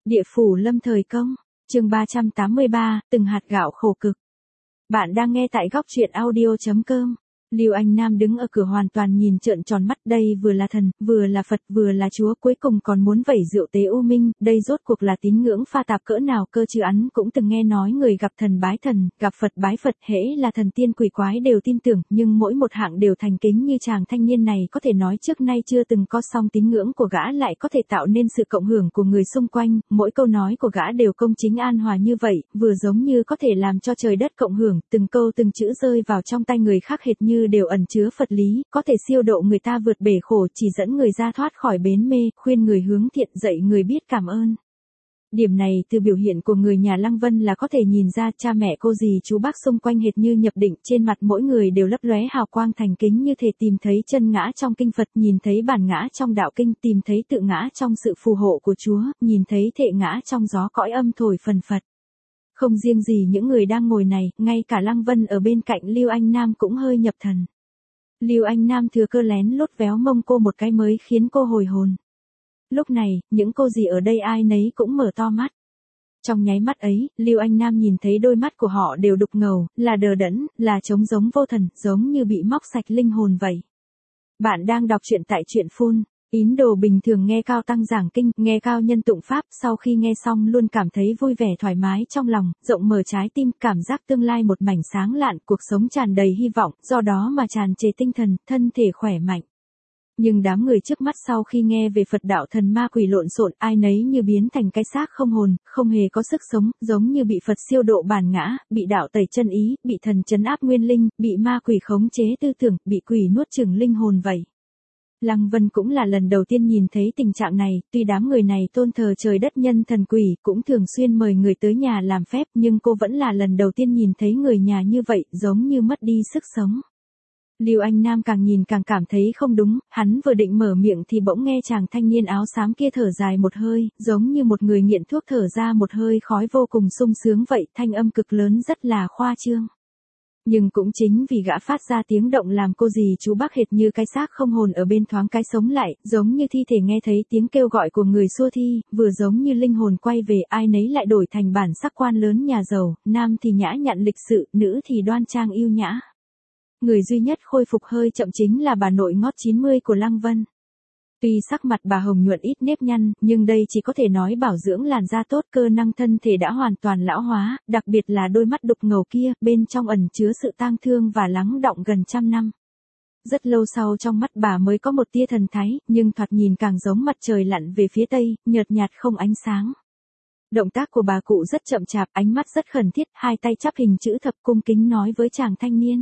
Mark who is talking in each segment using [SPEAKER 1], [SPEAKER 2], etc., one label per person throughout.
[SPEAKER 1] Địa phủ lâm thời công, chương 383, từng hạt gạo khổ cực. Bạn đang nghe tại góc truyện audio.com. Lưu Anh Nam đứng ở cửa hoàn toàn nhìn trợn tròn mắt, đây vừa là thần, vừa là Phật, vừa là Chúa, cuối cùng còn muốn vẩy rượu tế u minh, đây rốt cuộc là tín ngưỡng pha tạp cỡ nào cơ chứ. Hắn cũng từng nghe nói người gặp thần bái thần, gặp Phật bái Phật, hễ là thần tiên quỷ quái đều tin tưởng, nhưng mỗi một hạng đều thành kính như chàng thanh niên này có thể nói trước nay chưa từng có, song tín ngưỡng của gã lại có thể tạo nên sự cộng hưởng của người xung quanh, mỗi câu nói của gã đều công chính an hòa như vậy, vừa giống như có thể làm cho trời đất cộng hưởng, từng câu từng chữ rơi vào trong tay người khác hệt như đều ẩn chứa Phật lý, có thể siêu độ người ta vượt bể khổ, chỉ dẫn người ra thoát khỏi bến mê, khuyên người hướng thiện, dạy người biết cảm ơn. Điểm này từ biểu hiện của người nhà Lăng Vân là có thể nhìn ra, cha mẹ cô dì chú bác xung quanh hệt như nhập định, trên mặt mỗi người đều lấp lóe hào quang thành kính, như thể tìm thấy chân ngã trong kinh Phật, nhìn thấy bản ngã trong đạo kinh, tìm thấy tự ngã trong sự phù hộ của Chúa, nhìn thấy thệ ngã trong gió cõi âm thổi phần phật. Không riêng gì những người đang ngồi này, ngay cả Lăng Vân ở bên cạnh Lưu Anh Nam cũng hơi nhập thần. Lưu Anh Nam thừa cơ lén lút véo mông cô một cái mới khiến cô hồi hồn. Lúc này, những cô dì ở đây ai nấy cũng mở to mắt. Trong nháy mắt ấy, Lưu Anh Nam nhìn thấy đôi mắt của họ đều đục ngầu, là đờ đẫn, là trống giống vô thần, giống như bị móc sạch linh hồn vậy. Bạn đang đọc truyện tại truyện Phun. Tín đồ bình thường nghe Cao Tăng giảng kinh, nghe Cao Nhân tụng Pháp, sau khi nghe xong luôn cảm thấy vui vẻ thoải mái trong lòng, rộng mở trái tim, cảm giác tương lai một mảnh sáng lạn, cuộc sống tràn đầy hy vọng, do đó mà tràn trề tinh thần, thân thể khỏe mạnh. Nhưng đám người trước mắt sau khi nghe về Phật đạo thần ma quỷ lộn xộn, ai nấy như biến thành cái xác không hồn, không hề có sức sống, giống như bị Phật siêu độ bản ngã, bị đạo tẩy chân ý, bị thần trấn áp nguyên linh, bị ma quỷ khống chế tư tưởng, bị quỷ nuốt chửng linh hồn vậy. Lăng Vân cũng là lần đầu tiên nhìn thấy tình trạng này, tuy đám người này tôn thờ trời đất nhân thần quỷ, cũng thường xuyên mời người tới nhà làm phép, nhưng cô vẫn là lần đầu tiên nhìn thấy người nhà như vậy, giống như mất đi sức sống. Lưu Anh Nam càng nhìn càng cảm thấy không đúng, hắn vừa định mở miệng thì bỗng nghe chàng thanh niên áo xám kia thở dài một hơi, giống như một người nghiện thuốc thở ra một hơi khói vô cùng sung sướng vậy, thanh âm cực lớn rất là khoa trương. Nhưng cũng chính vì gã phát ra tiếng động làm cô dì chú bác hệt như cái xác không hồn ở bên thoáng cái sống lại, giống như thi thể nghe thấy tiếng kêu gọi của người xua thi, vừa giống như linh hồn quay về, ai nấy lại đổi thành bản sắc quan lớn nhà giàu, nam thì nhã nhặn lịch sự, nữ thì đoan trang yêu nhã. Người duy nhất khôi phục hơi chậm chính là bà nội ngót 90 của Lăng Vân. Tuy sắc mặt bà hồng nhuận ít nếp nhăn, nhưng đây chỉ có thể nói bảo dưỡng làn da tốt, cơ năng thân thể đã hoàn toàn lão hóa, đặc biệt là đôi mắt đục ngầu kia, bên trong ẩn chứa sự tang thương và lắng đọng gần trăm năm. Rất lâu sau trong mắt bà mới có một tia thần thái, nhưng thoạt nhìn càng giống mặt trời lặn về phía tây, nhợt nhạt không ánh sáng. Động tác của bà cụ rất chậm chạp, ánh mắt rất khẩn thiết, hai tay chắp hình chữ thập cung kính nói với chàng thanh niên.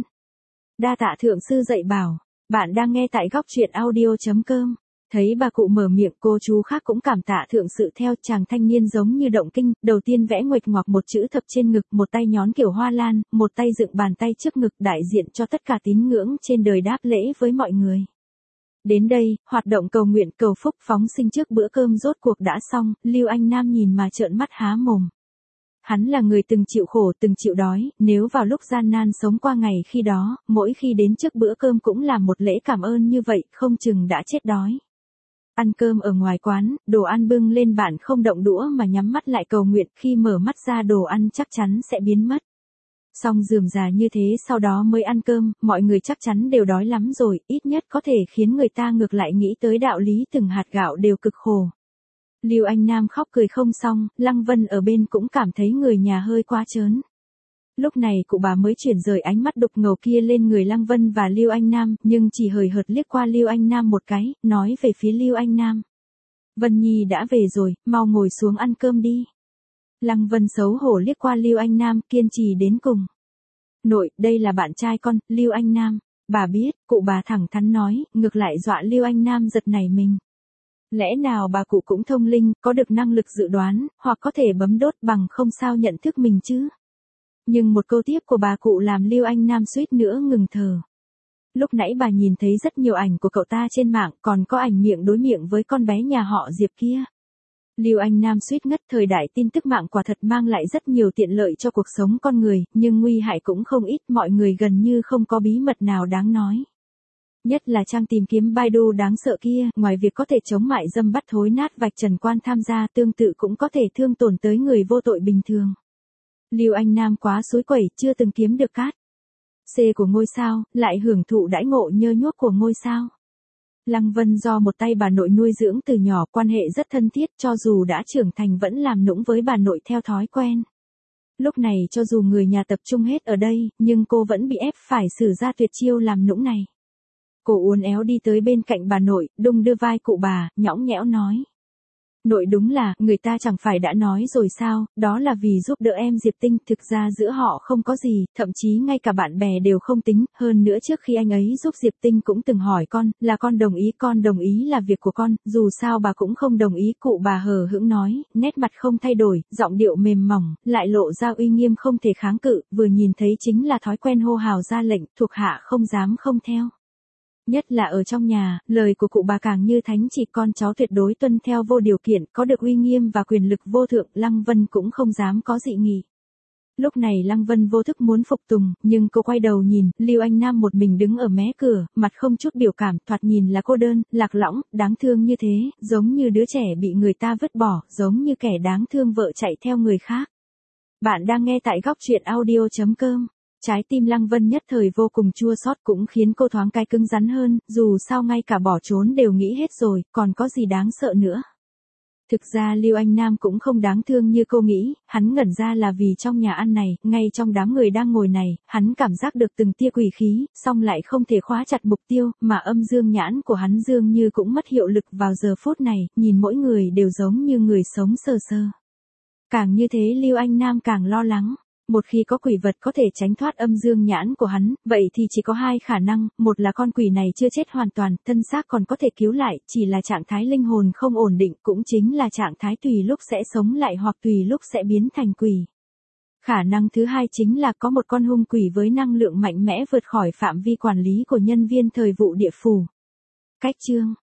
[SPEAKER 1] Đa tạ thượng sư dạy bảo, bạn đang nghe tại góc truyện audio.com. Thấy bà cụ mở miệng, cô chú khác cũng cảm tạ thượng sự theo, chàng thanh niên giống như động kinh, đầu tiên vẽ nguệch ngoạc một chữ thập trên ngực, một tay nhón kiểu hoa lan, một tay dựng bàn tay trước ngực, đại diện cho tất cả tín ngưỡng trên đời đáp lễ với mọi người. Đến đây, hoạt động cầu nguyện cầu phúc phóng sinh trước bữa cơm rốt cuộc đã xong, Lưu Anh Nam nhìn mà trợn mắt há mồm. Hắn là người từng chịu khổ, từng chịu đói, nếu vào lúc gian nan sống qua ngày khi đó, mỗi khi đến trước bữa cơm cũng làm một lễ cảm ơn như vậy, không chừng đã chết đói. Ăn cơm ở ngoài quán, đồ ăn bưng lên bạn không động đũa mà nhắm mắt lại cầu nguyện, khi mở mắt ra đồ ăn chắc chắn sẽ biến mất. Xong rườm rà như thế sau đó mới ăn cơm, mọi người chắc chắn đều đói lắm rồi, ít nhất có thể khiến người ta ngược lại nghĩ tới đạo lý từng hạt gạo đều cực khổ. Lưu Anh Nam khóc cười không xong, Lăng Vân ở bên cũng cảm thấy người nhà hơi quá trớn. Lúc này cụ bà mới chuyển rời ánh mắt đục ngầu kia lên người Lăng Vân và Lưu Anh Nam, nhưng chỉ hời hợt liếc qua Lưu Anh Nam một cái, nói về phía Lưu Anh Nam. Vân Nhi đã về rồi, mau ngồi xuống ăn cơm đi. Lăng Vân xấu hổ liếc qua Lưu Anh Nam, kiên trì đến cùng. Nội, đây là bạn trai con, Lưu Anh Nam. Bà biết, cụ bà thẳng thắn nói, ngược lại dọa Lưu Anh Nam giật nảy mình. Lẽ nào bà cụ cũng thông linh, có được năng lực dự đoán, hoặc có thể bấm đốt bằng không sao nhận thức mình chứ? Nhưng một câu tiếp của bà cụ làm Lưu Anh Nam suýt nữa ngừng thở. Lúc nãy bà nhìn thấy rất nhiều ảnh của cậu ta trên mạng, còn có ảnh miệng đối miệng với con bé nhà họ Diệp kia. Lưu Anh Nam suýt ngất, thời đại tin tức mạng quả thật mang lại rất nhiều tiện lợi cho cuộc sống con người, nhưng nguy hại cũng không ít, mọi người gần như không có bí mật nào đáng nói. Nhất là trang tìm kiếm Baidu đáng sợ kia, ngoài việc có thể chống mại dâm bắt thối nát vạch trần quan tham gia, tương tự cũng có thể thương tổn tới người vô tội bình thường. Lưu Anh Nam quá xối quẩy, chưa từng kiếm được cát C của ngôi sao, lại hưởng thụ đãi ngộ nhơ nhuốc của ngôi sao. Lăng Vân do một tay bà nội nuôi dưỡng từ nhỏ, quan hệ rất thân thiết, cho dù đã trưởng thành vẫn làm nũng với bà nội theo thói quen. Lúc này cho dù người nhà tập trung hết ở đây, nhưng cô vẫn bị ép phải sử ra tuyệt chiêu làm nũng này. Cô uốn éo đi tới bên cạnh bà nội, đung đưa vai cụ bà, nhõng nhẽo nói. Nội đúng là, người ta chẳng phải đã nói rồi sao, đó là vì giúp đỡ em Diệp Tinh, thực ra giữa họ không có gì, thậm chí ngay cả bạn bè đều không tính, hơn nữa trước khi anh ấy giúp Diệp Tinh cũng từng hỏi con, là con đồng ý là việc của con, dù sao bà cũng không đồng ý, cụ bà hờ hững nói, nét mặt không thay đổi, giọng điệu mềm mỏng, lại lộ ra uy nghiêm không thể kháng cự, vừa nhìn thấy chính là thói quen hô hào ra lệnh, thuộc hạ không dám không theo. Nhất là ở trong nhà, lời của cụ bà càng như thánh chỉ, con cháu tuyệt đối tuân theo vô điều kiện, có được uy nghiêm và quyền lực vô thượng, Lăng Vân cũng không dám có dị nghị. Lúc này Lăng Vân vô thức muốn phục tùng, nhưng cô quay đầu nhìn, Lưu Anh Nam một mình đứng ở mé cửa, mặt không chút biểu cảm, thoạt nhìn là cô đơn, lạc lõng, đáng thương như thế, giống như đứa trẻ bị người ta vứt bỏ, giống như kẻ đáng thương vợ chạy theo người khác. Bạn đang nghe tại góc truyện audio.com. Trái tim Lăng Vân nhất thời vô cùng chua xót, cũng khiến cô thoáng cái cứng rắn hơn, dù sao ngay cả bỏ trốn đều nghĩ hết rồi, còn có gì đáng sợ nữa. Thực ra Lưu Anh Nam cũng không đáng thương như cô nghĩ, hắn ngẩn ra là vì trong nhà ăn này, ngay trong đám người đang ngồi này, hắn cảm giác được từng tia quỷ khí, song lại không thể khóa chặt mục tiêu, mà âm dương nhãn của hắn dường như cũng mất hiệu lực vào giờ phút này, nhìn mỗi người đều giống như người sống sờ sờ. Càng như thế Lưu Anh Nam càng lo lắng. Một khi có quỷ vật có thể tránh thoát âm dương nhãn của hắn, vậy thì chỉ có hai khả năng, một là con quỷ này chưa chết hoàn toàn, thân xác còn có thể cứu lại, chỉ là trạng thái linh hồn không ổn định, cũng chính là trạng thái tùy lúc sẽ sống lại hoặc tùy lúc sẽ biến thành quỷ. Khả năng thứ hai chính là có một con hung quỷ với năng lượng mạnh mẽ vượt khỏi phạm vi quản lý của nhân viên thời vụ địa phủ. Cách chương